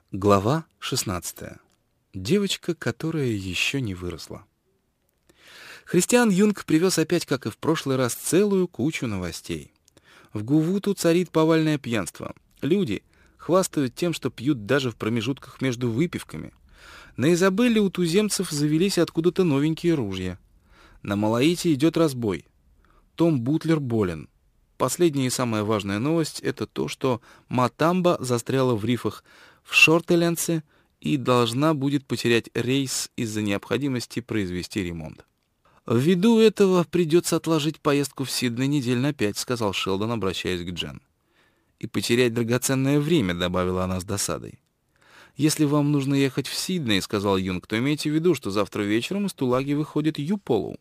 Глава 16. Девочка, которая еще не выросла. Христиан Юнг привез опять, как и в прошлый раз, целую кучу новостей. В Гувуту царит повальное пьянство. Люди хвастают тем, что пьют даже в промежутках между выпивками. На Изабелле у туземцев завелись откуда-то новенькие ружья. На Малаите идет разбой. Том Бутлер болен. Последняя и самая важная новость — это то, что Матамба застряла в рифах в Шортеленсе и должна будет потерять рейс из-за необходимости произвести ремонт. «Ввиду этого придется отложить поездку в Сидней недель на 5», — сказал Шелдон, обращаясь к Джен. «И потерять драгоценное время», — добавила она с досадой. «Если вам нужно ехать в Сидней», — сказал Юнг, — «то имейте в виду, что завтра вечером из Тулаги выходит Юполу».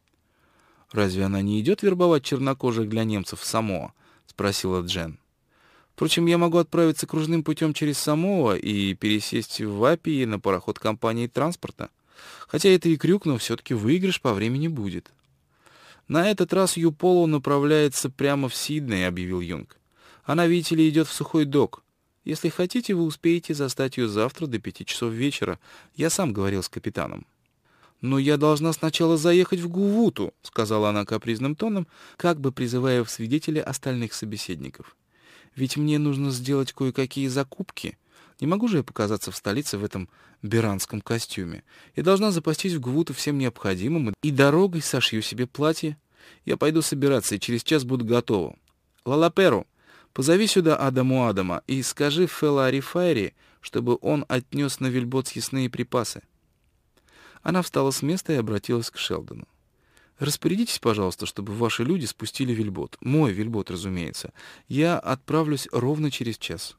«Разве она не идет вербовать чернокожих для немцев в Самоа?» — спросила Джен. «Впрочем, я могу отправиться кружным путем через Самоа и пересесть в Апии на пароход компании транспорта. Хотя это и крюк, но все-таки выигрыш по времени будет». «На этот раз Юполу направляется прямо в Сидней», — объявил Юнг. «Она, видите ли, идет в Сухой Док. Если хотите, вы успеете застать ее завтра до 5 часов вечера. Я сам говорил с капитаном». «Но я должна сначала заехать в Гувуту», — сказала она капризным тоном, как бы призывая в свидетели остальных собеседников. «Ведь мне нужно сделать кое-какие закупки. Не могу же я показаться в столице в этом беранском костюме. Я должна запастись в Гувуту всем необходимым и дорогой сошью себе платье. Я пойду собираться, и через час буду готова. Лалаперу, позови сюда Адама и скажи Фела Арифайри, чтобы он отнес на вельбот съестные припасы». Она встала с места и обратилась к Шелдону. «Распорядитесь, пожалуйста, чтобы ваши люди спустили вельбот. Мой вельбот, разумеется. Я отправлюсь ровно через час».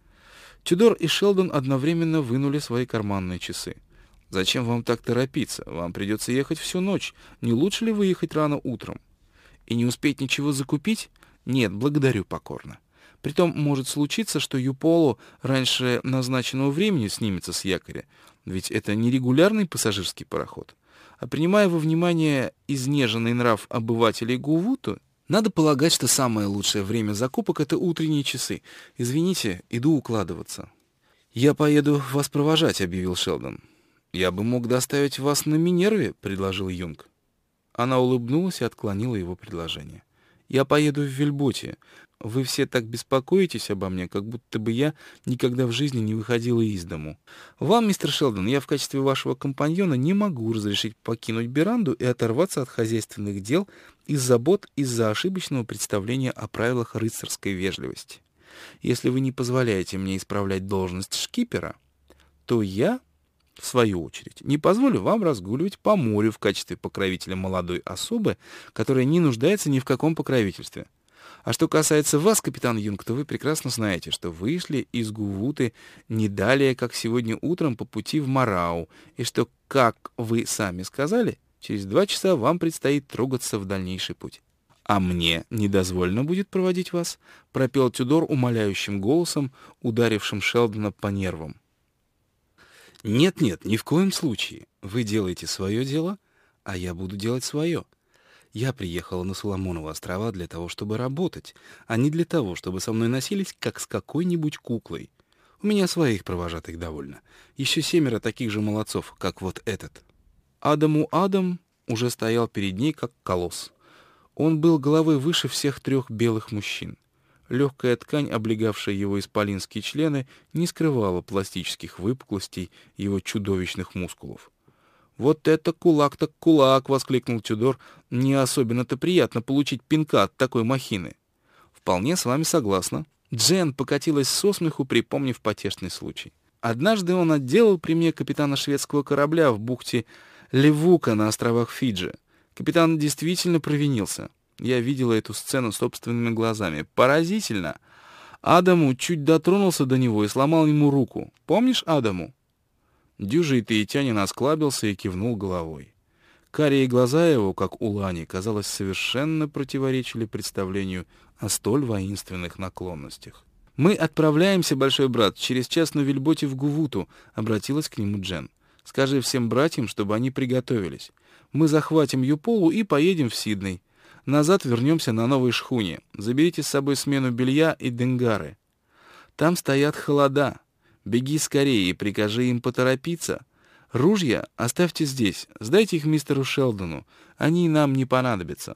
Тюдор и Шелдон одновременно вынули свои карманные часы. «Зачем вам так торопиться? Вам придется ехать всю ночь. Не лучше ли выехать рано утром? И не успеть ничего закупить? Нет, благодарю покорно. Притом может случиться, что Юполу раньше назначенного времени снимется с якоря, ведь это не регулярный пассажирский пароход. А принимая во внимание изнеженный нрав обывателей Гувуту, надо полагать, что самое лучшее время закупок — это утренние часы. Извините, иду укладываться». «Я поеду вас провожать», — объявил Шелдон. «Я бы мог доставить вас на Минерве», — предложил Юнг. Она улыбнулась и отклонила его предложение. «Я поеду в вельботе. Вы все так беспокоитесь обо мне, как будто бы я никогда в жизни не выходила из дому. Вам, мистер Шелдон, я в качестве вашего компаньона не могу разрешить покинуть Беранду и оторваться от хозяйственных дел и забот из-за ошибочного представления о правилах рыцарской вежливости. Если вы не позволяете мне исправлять должность шкипера, то я, в свою очередь, не позволю вам разгуливать по морю в качестве покровителя молодой особы, которая не нуждается ни в каком покровительстве. А что касается вас, капитан Юнг, то вы прекрасно знаете, что вышли из Гувуты не далее, как сегодня утром по пути в Марау, и что, как вы сами сказали, через 2 часа вам предстоит трогаться в дальнейший путь. «А мне не дозволено будет проводить вас», — пропел Тюдор умоляющим голосом, ударившим Шелдона по нервам. «Нет-нет, ни в коем случае. Вы делаете свое дело, а я буду делать свое. Я приехала на Соломоновы острова для того, чтобы работать, а не для того, чтобы со мной носились, как с какой-нибудь куклой. У меня своих провожатых довольно. Еще 7 таких же молодцов, как вот этот». Адам уже стоял перед ней, как колосс. Он был головой выше всех 3 белых мужчин. Легкая ткань, облегавшая его исполинские члены, не скрывала пластических выпуклостей его чудовищных мускулов. «Вот это кулак так кулак!» — воскликнул Тюдор. «Не особенно-то приятно получить пинка от такой махины». «Вполне с вами согласна». Джен покатилась со смеху, припомнив потешный случай. «Однажды он отделал при мне капитана шведского корабля в бухте Левука на островах Фиджи. Капитан действительно провинился. Я видела эту сцену собственными глазами. Поразительно! Адаму чуть дотронулся до него и сломал ему руку. Помнишь Адаму?» Дюжий таитянин осклабился и кивнул головой. Карие глаза его, как у лани, казалось, совершенно противоречили представлению о столь воинственных наклонностях. «Мы отправляемся, большой брат, через час на вельботе в Гувуту», — обратилась к нему Джен. «Скажи всем братьям, чтобы они приготовились. Мы захватим Юполу и поедем в Сидней. Назад вернемся на новой шхуне. Заберите с собой смену белья и денгары. Там стоят холода. Беги скорее и прикажи им поторопиться. Ружья оставьте здесь, сдайте их мистеру Шелдону, они нам не понадобятся».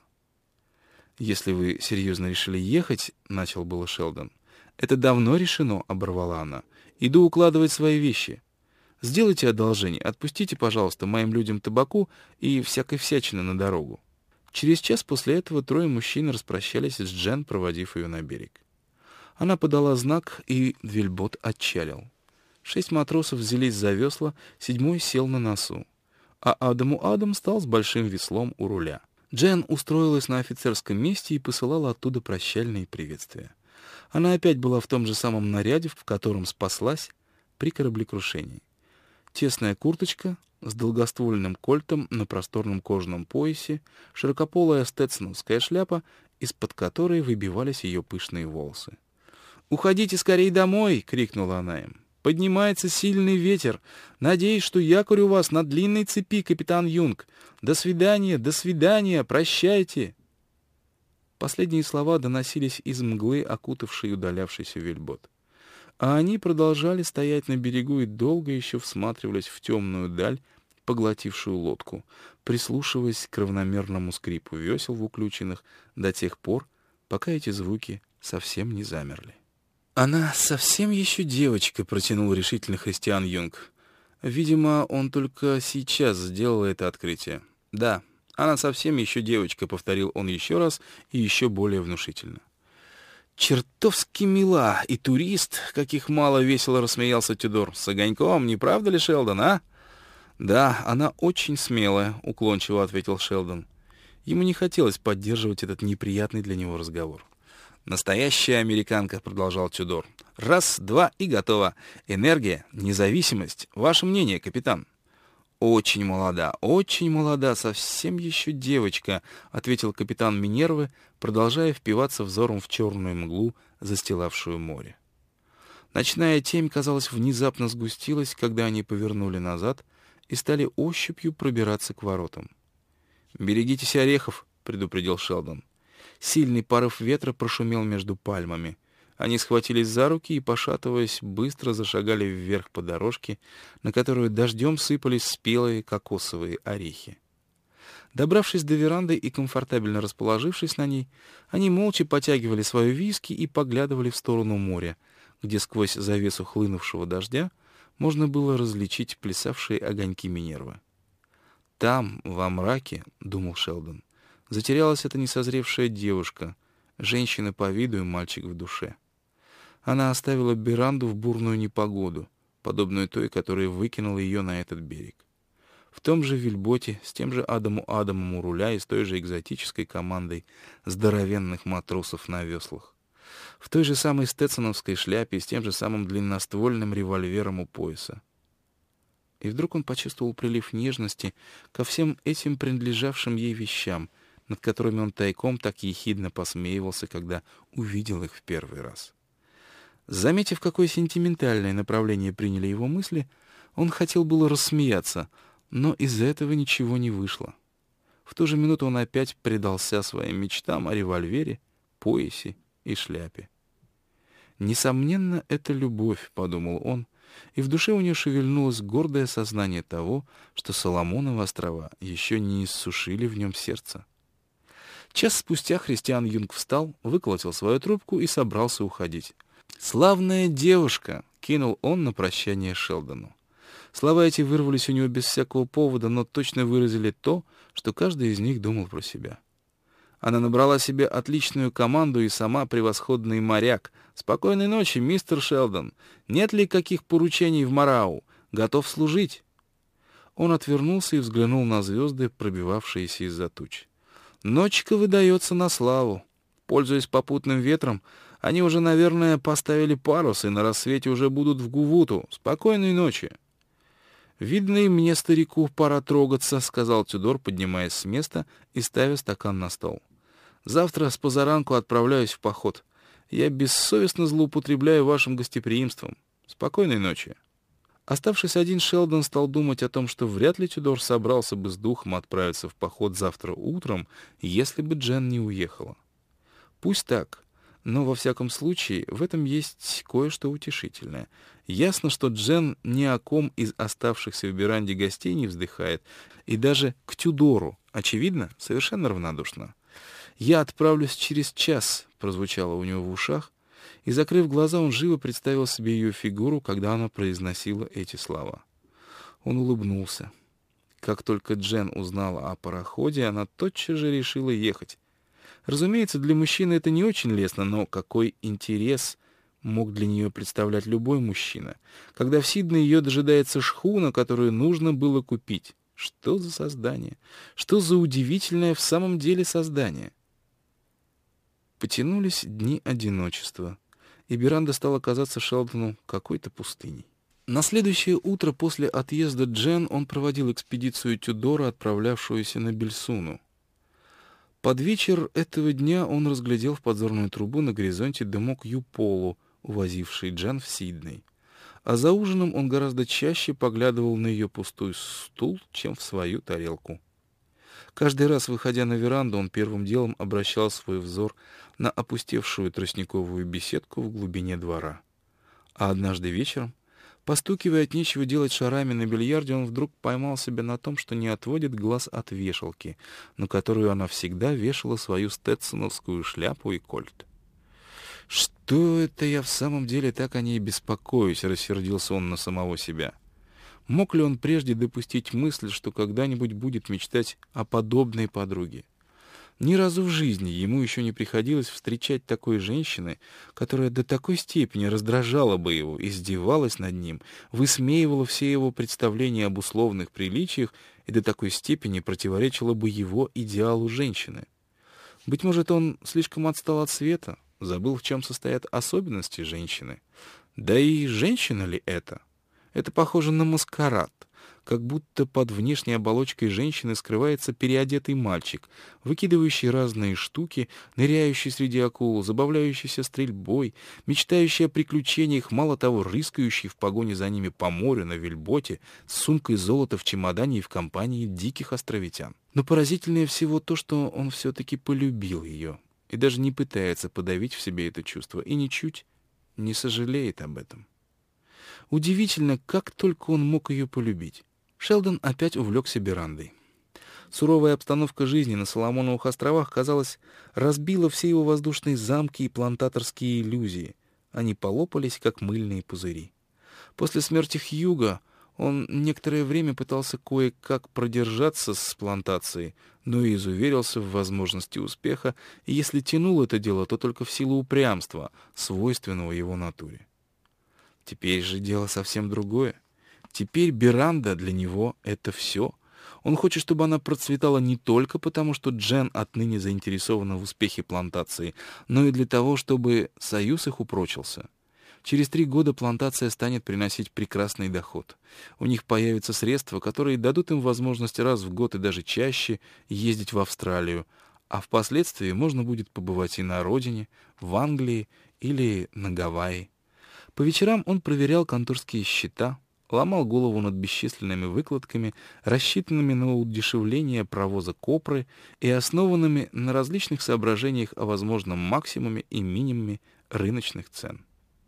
«Если вы серьезно решили ехать», — начал было Шелдон. «Это давно решено», — оборвала она. «Иду укладывать свои вещи. Сделайте одолжение, отпустите, пожалуйста, моим людям табаку и всякой всячины на дорогу». Через час после этого трое мужчин распрощались с Джен, проводив ее на берег. Она подала знак, и вельбот отчалил. 6 матросов взялись за весла, 7-й сел на носу, а Адам стал с большим веслом у руля. Джен устроилась на офицерском месте и посылала оттуда прощальные приветствия. Она опять была в том же самом наряде, в котором спаслась при кораблекрушении. Тесная курточка с долгоствольным кольтом на просторном кожаном поясе, широкополая стетсоновская шляпа, из-под которой выбивались ее пышные волосы. «Уходите скорее домой!» — крикнула она им. «Поднимается сильный ветер. Надеюсь, что якорь у вас на длинной цепи, капитан Юнг. До свидания, прощайте!» Последние слова доносились из мглы, окутавшей удалявшийся вельбот. А они продолжали стоять на берегу и долго еще всматривались в темную даль, поглотившую лодку, прислушиваясь к равномерному скрипу весел в уключенных до тех пор, пока эти звуки совсем не замерли. «Она совсем еще девочка», — протянул решительно Христиан Юнг. Видимо, он только сейчас сделал это открытие. «Да, она совсем еще девочка», — повторил он еще раз и еще более внушительно. «Чертовски мила и турист, каких мало», — весело рассмеялся Тюдор. «С огоньком, не правда ли, Шелдон, а?» «Да, она очень смелая», — уклончиво ответил Шелдон. Ему не хотелось поддерживать этот неприятный для него разговор. «Настоящая американка», — продолжал Тюдор. «Раз, два и готово. Энергия, независимость. Ваше мнение, капитан?» очень молода, совсем еще девочка», — ответил капитан Минервы, продолжая впиваться взором в черную мглу, застилавшую море. Ночная темь, казалось, внезапно сгустилась, когда они повернули назад и стали ощупью пробираться к воротам. «Берегитесь орехов», — предупредил Шелдон. Сильный порыв ветра прошумел между пальмами. Они схватились за руки и, пошатываясь, быстро зашагали вверх по дорожке, на которую дождем сыпались спелые кокосовые орехи. Добравшись до веранды и комфортабельно расположившись на ней, они молча потягивали свою виски и поглядывали в сторону моря, где сквозь завесу хлынувшего дождя можно было различить плясавшие огоньки Минервы. «Там, во мраке, — думал Шелдон, — затерялась эта несозревшая девушка, женщина по виду и мальчик в душе. Она оставила веранду в бурную непогоду, подобную той, которая выкинула ее на этот берег. В том же вельботе, с тем же Адамом у руля и с той же экзотической командой здоровенных матросов на веслах. В той же самой стетсоновской шляпе и с тем же самым длинноствольным револьвером у пояса. И вдруг он почувствовал прилив нежности ко всем этим принадлежавшим ей вещам, над которыми он тайком так ехидно посмеивался, когда увидел их в первый раз. Заметив, какое сентиментальное направление приняли его мысли, он хотел было рассмеяться, но из этого ничего не вышло. В ту же минуту он опять предался своим мечтам о револьвере, поясе и шляпе. «Несомненно, это любовь», — подумал он, и в душе у него шевельнулось гордое сознание того, что Соломоновы острова еще не иссушили в нем сердце. Час спустя Христиан Юнг встал, выколотил свою трубку и собрался уходить. «Славная девушка!» — кинул он на прощание Шелдону. Слова эти вырвались у него без всякого повода, но точно выразили то, что каждый из них думал про себя. Она набрала себе отличную команду и сама превосходный моряк. «Спокойной ночи, мистер Шелдон. Нет ли каких поручений в Марау? Готов служить?» Он отвернулся и взглянул на звезды, пробивавшиеся из-за туч. «Ночка выдается на славу. Пользуясь попутным ветром, они уже, наверное, поставили парус, и на рассвете уже будут в Гувуту. Спокойной ночи!» «Видно, и мне, старику, пора трогаться», — сказал Тюдор, поднимаясь с места и ставя стакан на стол. «Завтра с позаранку отправляюсь в поход. Я бессовестно злоупотребляю вашим гостеприимством. Спокойной ночи». Оставшись один, Шелдон стал думать о том, что вряд ли Тюдор собрался бы с духом отправиться в поход завтра утром, если бы Джен не уехала. Пусть так. Но, во всяком случае, в этом есть кое-что утешительное. Ясно, что Джен ни о ком из оставшихся в веранде гостей не вздыхает, и даже к Тюдору, очевидно, совершенно равнодушна. «Я отправлюсь через час», — прозвучало у него в ушах, и, закрыв глаза, он живо представил себе ее фигуру, когда она произносила эти слова. Он улыбнулся. Как только Джен узнала о пароходе, она тотчас же решила ехать. Разумеется, для мужчины это не очень лестно, но какой интерес мог для нее представлять любой мужчина, когда в Сиднее ее дожидается шхуна, которую нужно было купить? Что за создание? Что за удивительное в самом деле создание? Потянулись дни одиночества, и Миранда стала казаться Шелдону какой-то пустыней. На следующее утро после отъезда Джен он проводил экспедицию Тюдора, отправлявшуюся на Бельсуну. Под вечер этого дня он разглядел в подзорную трубу на горизонте дымок Юполу, увозивший Джен в Сидней. А за ужином он гораздо чаще поглядывал на ее пустой стул, чем в свою тарелку. Каждый раз, выходя на веранду, он первым делом обращал свой взор на опустевшую тростниковую беседку в глубине двора. А однажды вечером, постукивая от нечего делать шарами на бильярде, он вдруг поймал себя на том, что не отводит глаз от вешалки, на которую она всегда вешала свою стетсоновскую шляпу и кольт. «Что это я в самом деле так о ней беспокоюсь?» — рассердился он на самого себя. Мог ли он прежде допустить мысль, что когда-нибудь будет мечтать о подобной подруге? Ни разу в жизни ему еще не приходилось встречать такой женщины, которая до такой степени раздражала бы его, издевалась над ним, высмеивала все его представления об условных приличиях и до такой степени противоречила бы его идеалу женщины. Быть может, он слишком отстал от света, забыл, в чем состоят особенности женщины. Да и женщина ли это? Это похоже на маскарад, как будто под внешней оболочкой женщины скрывается переодетый мальчик, выкидывающий разные штуки, ныряющий среди акул, забавляющийся стрельбой, мечтающий о приключениях, мало того, рыскающий в погоне за ними по морю на вельботе, с сумкой золота в чемодане и в компании диких островитян. Но поразительнее всего то, что он все-таки полюбил ее и даже не пытается подавить в себе это чувство, и ничуть не сожалеет об этом. Удивительно, как только он мог ее полюбить. Шелдон опять увлекся верандой. Суровая обстановка жизни на Соломоновых островах, казалось, разбила все его воздушные замки и плантаторские иллюзии. Они полопались, как мыльные пузыри. После смерти Хьюга он некоторое время пытался кое-как продержаться с плантацией, но и изуверился в возможности успеха, и если тянул это дело, то только в силу упрямства, свойственного его натуре. Теперь же дело совсем другое. Теперь веранда для него — это все. Он хочет, чтобы она процветала не только потому, что Джен отныне заинтересована в успехе плантации, но и для того, чтобы союз их упрочился. Через 3 года плантация станет приносить прекрасный доход. У них появятся средства, которые дадут им возможность раз в год и даже чаще ездить в Австралию, а впоследствии можно будет побывать и на родине, в Англии или на Гавайи. По вечерам он проверял конторские счета, ломал голову над бесчисленными выкладками, рассчитанными на удешевление провоза копры и основанными на различных соображениях о возможном максимуме и минимуме рыночных цен.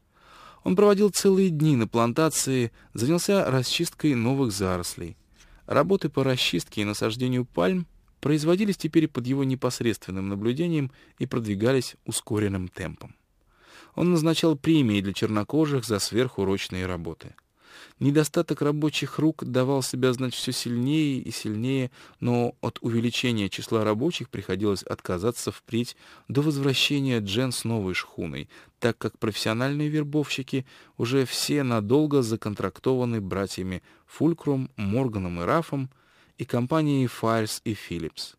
Он проводил целые дни на плантации, занялся расчисткой новых зарослей. Работы по расчистке и насаждению пальм производились теперь под его непосредственным наблюдением и продвигались ускоренным темпом. Он назначал премии для чернокожих за сверхурочные работы. Недостаток рабочих рук давал себя знать все сильнее и сильнее, но от увеличения числа рабочих приходилось отказаться впредь до возвращения Джен с новой шхуной, так как профессиональные вербовщики уже все надолго законтрактованы братьями Фулкрум, Морганом и Рафом и компанией Файрс и Филлипс.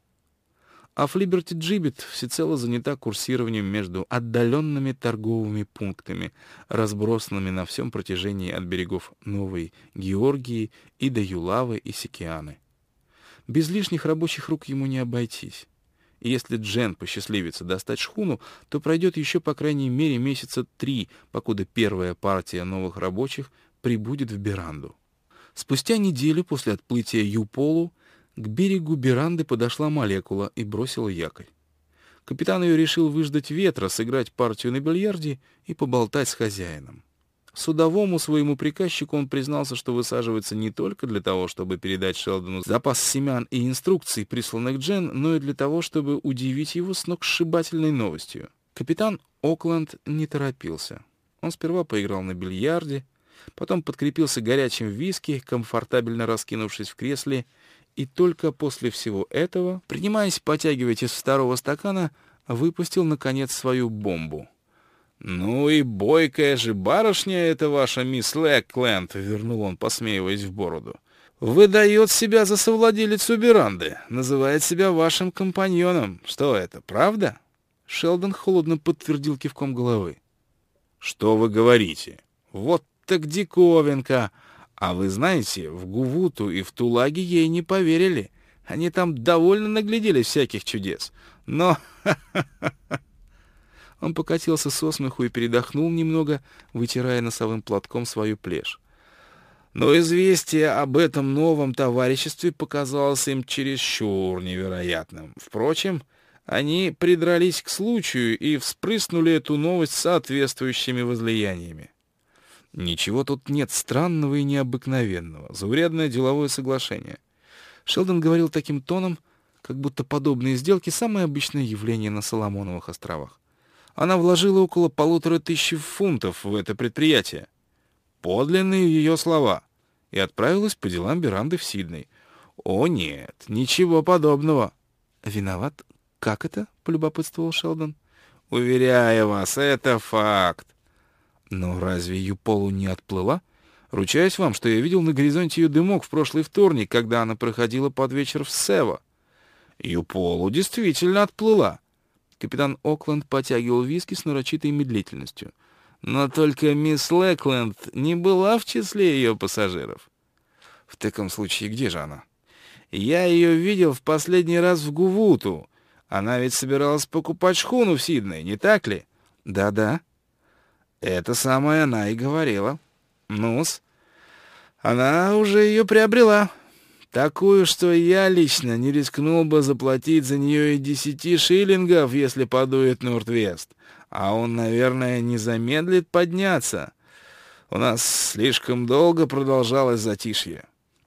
А Флиберти Джибет всецело занята курсированием между отдаленными торговыми пунктами, разбросанными на всем протяжении от берегов Новой Георгии и до Юлавы и Сикианы. Без лишних рабочих рук ему не обойтись. И если Джен посчастливится достать шхуну, то пройдет еще по крайней мере месяца 3, покуда первая партия новых рабочих прибудет в веранду. Спустя неделю после отплытия Юполу к берегу веранды подошла молекула и бросила якорь. Капитан ее решил выждать ветра, сыграть партию на бильярде и поболтать с хозяином. Судовому своему приказчику он признался, что высаживается не только для того, чтобы передать Шелдону запас семян и инструкций, присланных Джен, но и для того, чтобы удивить его сногсшибательной новостью. Капитан Окленд не торопился. Он сперва поиграл на бильярде, потом подкрепился горячим виски, комфортабельно раскинувшись в кресле, и только после всего этого, принимаясь потягивать из второго стакана, выпустил, наконец, свою бомбу. «Ну и бойкая же барышня эта ваша мисс Лэкленд», — вернул он, посмеиваясь в бороду. «Выдает себя за совладелицу веранды, называет себя вашим компаньоном. Что это, правда?» Шелдон холодно подтвердил кивком головы. «Что вы говорите? Вот так диковинка! А вы знаете, в Гувуту и в Тулаге ей не поверили. Они там довольно нагляделись всяких чудес. Но...» Он покатился со смеху и передохнул немного, вытирая носовым платком свою плешь. Но известие об этом новом товариществе показалось им чересчур невероятным. Впрочем, они придрались к случаю и вспрыснули эту новость соответствующими возлияниями. Ничего тут нет странного и необыкновенного. Заурядное деловое соглашение. Шелдон говорил таким тоном, как будто подобные сделки — самое обычное явление на Соломоновых островах. Она вложила около 1500 фунтов в это предприятие. Подлинные ее слова. И отправилась по делам веранды в Сидней. О нет, ничего подобного. Виноват? Как это? Полюбопытствовал Шелдон. Уверяю вас, это факт. Но разве Юполу не отплыла? Ручаюсь вам, что я видел на горизонте ее дымок в прошлый вторник, когда она проходила под вечер в Сево. Юполу действительно отплыла. Капитан Окленд потягивал виски с нарочитой медлительностью. Но только мисс Лэкленд не была в числе ее пассажиров. В таком случае, где же она? Я ее видел в последний раз в Гувуту. Она ведь собиралась покупать шхуну в Сиднее, не так ли? Да-да. Это самое она и говорила. Ну-с, она уже ее приобрела. Такую, что я лично не рискнул бы заплатить за нее и 10 шиллингов, если подует Норд-Вест. А он, наверное, не замедлит подняться. У нас слишком долго продолжалось затишье.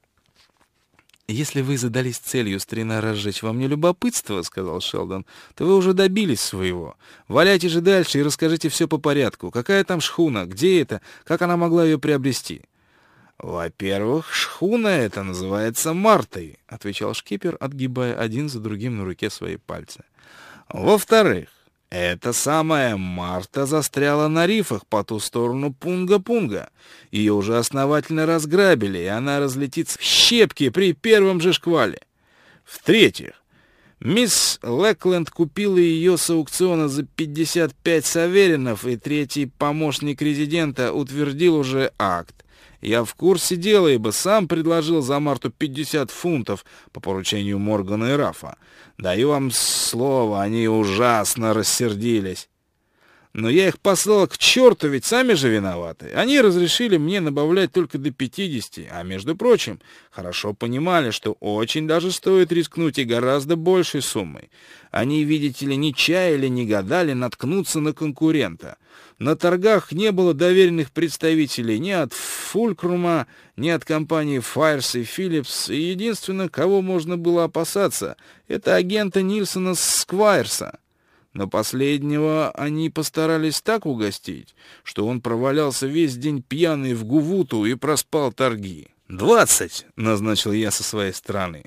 «Если вы задались целью, старина, разжечь во мне любопытство, — сказал Шелдон, — то вы уже добились своего. Валяйте же дальше и расскажите все по порядку. Какая там шхуна? Где это? Как она могла ее приобрести?» «Во-первых, шхуна эта называется Мартой», — отвечал шкипер, отгибая один за другим на руке свои пальцы. «Во-вторых, эта самая Марта застряла на рифах по ту сторону Пунга-Пунга. Ее уже основательно разграбили, и она разлетится в щепки при первом же шквале. В-третьих, мисс Лэкленд купила ее с аукциона за 55 саверинов, и третий помощник резидента утвердил уже акт. Я в курсе дела, ибо сам предложил за Марту 50 фунтов по поручению Моргана и Рафа. Даю вам слово, они ужасно рассердились. Но я их послал к черту, ведь сами же виноваты. Они разрешили мне набавлять только до 50, а, между прочим, хорошо понимали, что очень даже стоит рискнуть и гораздо большей суммой. Они, видите ли, не чаяли, не гадали наткнуться на конкурента. На торгах не было доверенных представителей ни от Фулкрума, ни от компании Файрс и Филлипс, и единственное, кого можно было опасаться, это агента Нильсона Сквайрса. Но последнего они постарались так угостить, что он провалялся весь день пьяный в Гувуту и проспал торги. 20 назначил я со своей стороны.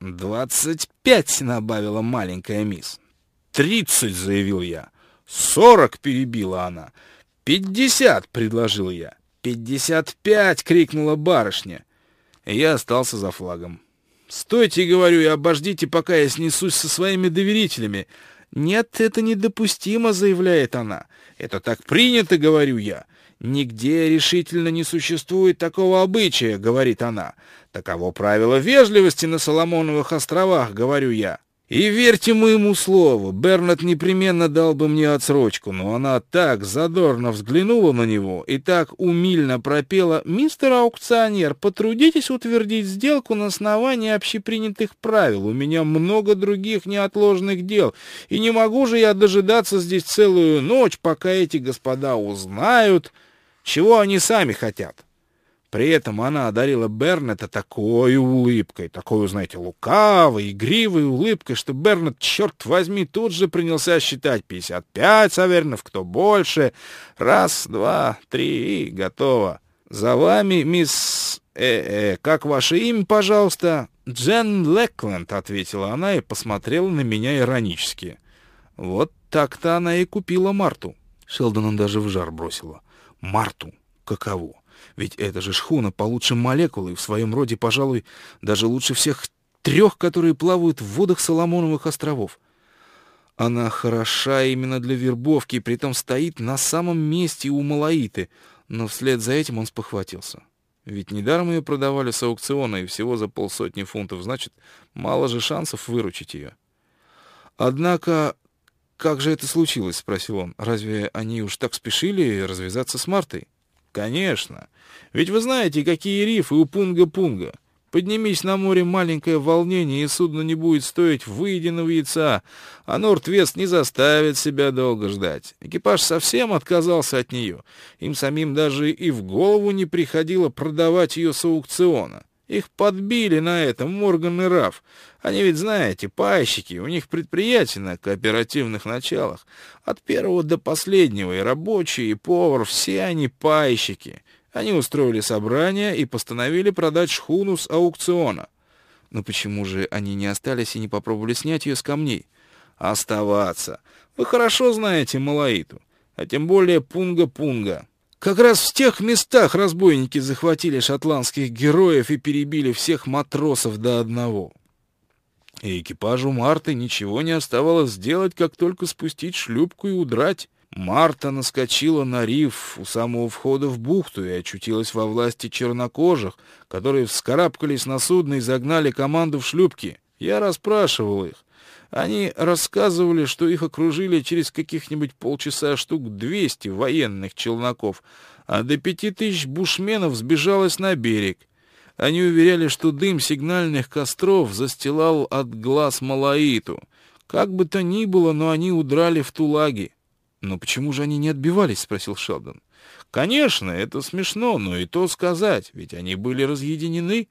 25 набавила маленькая мисс. 30 заявил я. 40 перебила она. 50 предложил я. 55 крикнула барышня. И я остался за флагом. Стойте, говорю, и обождите, пока я снесусь со своими доверителями. «Нет, это недопустимо», — заявляет она. «Это так принято», — говорю я. «Нигде решительно не существует такого обычая», — говорит она. «Таково правило вежливости на Соломоновых островах», — говорю я. И верьте моему слову, Бернет непременно дал бы мне отсрочку, но она так задорно взглянула на него и так умильно пропела: «Мистер аукционер, потрудитесь утвердить сделку на основании общепринятых правил. У меня много других неотложных дел, и не могу же я дожидаться здесь целую ночь, пока эти господа узнают, чего они сами хотят». При этом она одарила Бернета такой улыбкой, такой, знаете, лукавой, игривой улыбкой, что Бернет, черт возьми, тут же принялся считать 55 саверинов, кто больше. Раз, два, три, и готово. За вами, мисс... как ваше имя, пожалуйста? Джен Лекленд, ответила она и посмотрела на меня иронически. Вот так-то она и купила Марту. Шелдона даже в жар бросила. Марту? Каково? Ведь это же шхуна получше молекулы, и в своем роде, пожалуй, даже лучше всех 3, которые плавают в водах Соломоновых островов. Она хороша именно для вербовки, и притом стоит на самом месте у Малаиты, но вслед за этим он спохватился. Ведь недаром ее продавали с аукциона, и всего за 500 фунтов, значит, мало же шансов выручить ее. «Однако, как же это случилось?» — спросил он. «Разве они уж так спешили развязаться с Мартой?» «Конечно. Ведь вы знаете, какие рифы у Пунга-Пунга. Поднимись на море маленькое волнение, и судно не будет стоить выеденного яйца, а Норд-Вест не заставит себя долго ждать. Экипаж совсем отказался от нее. Им самим даже и в голову не приходило продавать ее с аукциона. Их подбили на этом Морган и Раф. Они ведь, знаете, пайщики, у них предприятия на кооперативных началах. От первого до последнего, и рабочие, и повар, все они пайщики. Они устроили собрание и постановили продать шхуну с аукциона. Но почему же они не остались и не попробовали снять ее с камней? Оставаться. Вы хорошо знаете Малаиту, а тем более Пунга-Пунга. Как раз в тех местах разбойники захватили шотландских героев и перебили всех матросов до одного. И экипажу Марты ничего не оставалось сделать, как только спустить шлюпку и удрать. Марта наскочила на риф у самого входа в бухту и очутилась во власти чернокожих, которые вскарабкались на судно и загнали команду в шлюпки. Я расспрашивал их. Они рассказывали, что их окружили через каких-нибудь полчаса штук 200 военных челноков, а до 5000 бушменов сбежалось на берег. Они уверяли, что дым сигнальных костров застилал от глаз Малаиту. Как бы то ни было, но они удрали в Тулаги. «Но почему же они не отбивались?» — спросил Шелдон. «Конечно, это смешно, но и то сказать, ведь они были разъединены.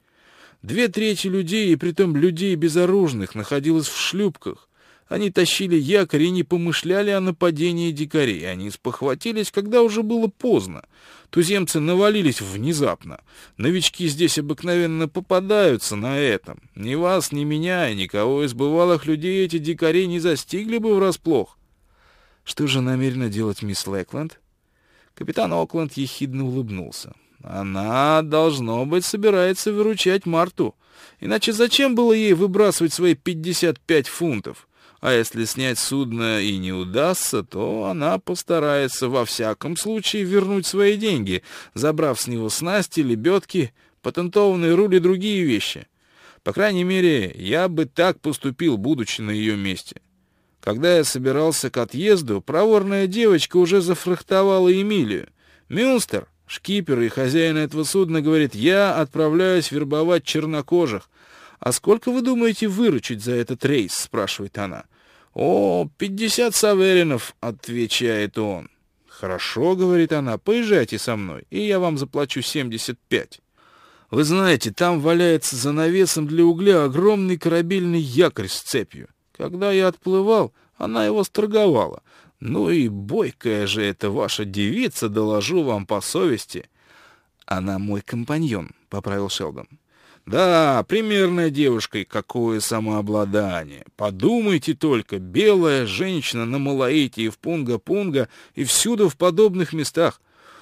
2/3 людей, и притом людей безоружных, находилось в шлюпках. Они тащили якорь и не помышляли о нападении дикарей. Они спохватились, когда уже было поздно. Туземцы навалились внезапно. Новички здесь обыкновенно попадаются на этом. Ни вас, ни меня, и никого из бывалых людей эти дикари не застигли бы врасплох». «Что же намерена делать мисс Лэкленд?» Капитан Окленд ехидно улыбнулся. «Она, должно быть, собирается выручать Марту. Иначе зачем было ей выбрасывать свои 55 фунтов? А если снять судно и не удастся, то она постарается во всяком случае вернуть свои деньги, забрав с него снасти, лебедки, патентованный руль и другие вещи. По крайней мере, я бы так поступил, будучи на ее месте. Когда я собирался к отъезду, проворная девочка уже зафрахтовала Эмилию. Мюнстер, шкипер и хозяин этого судна, говорит: я отправляюсь вербовать чернокожих. «А сколько, вы думаете, выручить за этот рейс?» — спрашивает она. «О, 50 саверинов», — отвечает он. «Хорошо», — говорит она, — «поезжайте со мной, и я вам заплачу 75. Вы знаете, там валяется за навесом для угля огромный корабельный якорь с цепью. Когда я отплывал, она его сторговала. Ну и бойкая же эта ваша девица, доложу вам по совести». «Она мой компаньон», — поправил Шелдон. «Да, примерная девушка, и какое самообладание. Подумайте только, белая женщина на Малаите и в Пунга-Пунга, и всюду в подобных местах.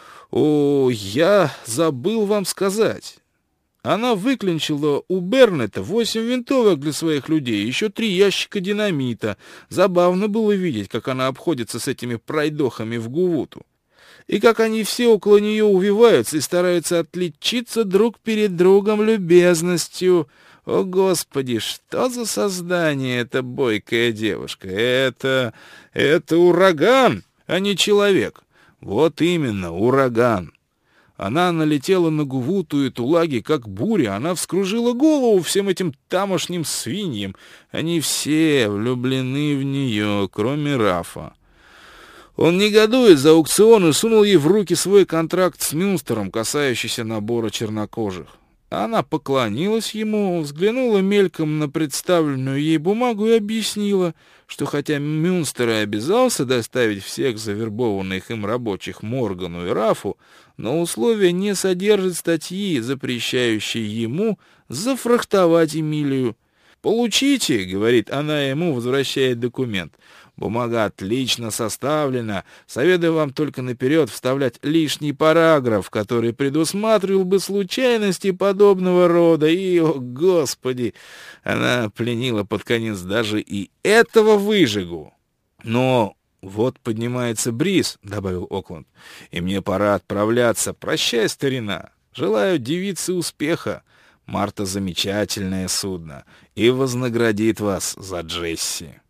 О, я забыл вам сказать. Она выклинчила у Бернета 8 винтовок для своих людей, еще 3 ящика динамита. Забавно было видеть, как она обходится с этими пройдохами в Гувуту. И как они все около нее увиваются и стараются отличиться друг перед другом любезностью. О, Господи, что за создание эта бойкая девушка? Это ураган, а не человек. Вот именно, ураган. Она налетела на Гувуту и Тулаги, как буря. Она вскружила голову всем этим тамошним свиньям. Они все влюблены в нее, кроме Рафа. Он негодует за аукцион и сунул ей в руки свой контракт с Мюнстером, касающийся набора чернокожих. Она поклонилась ему, взглянула мельком на представленную ей бумагу и объяснила, что хотя Мюнстер и обязался доставить всех завербованных им рабочих Моргану и Рафу, но условия не содержит статьи, запрещающей ему зафрахтовать Эмилию. «Получите», — говорит она ему, возвращает документ. «Бумага отлично составлена. Советую вам только наперед вставлять лишний параграф, который предусматривал бы случайности подобного рода. И, о Господи!» Она пленила под конец даже и этого выжигу. «Но вот поднимается бриз», — добавил Окленд, — «и мне пора отправляться. Прощай, старина. Желаю девице успеха. Марта — замечательное судно и вознаградит вас за Джесси».